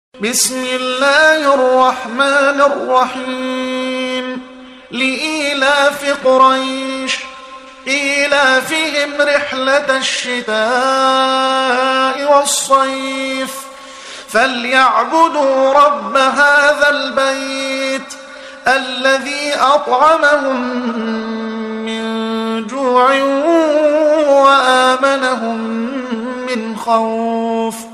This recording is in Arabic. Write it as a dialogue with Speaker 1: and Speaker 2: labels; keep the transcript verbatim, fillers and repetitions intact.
Speaker 1: بسم الله الرحمن الرحيم لإيلاف قريش إيلافهم رحلة الشتاء والصيف فليعبدوا رب هذا البيت الذي أطعمهم من جوع وآمنهم من خوف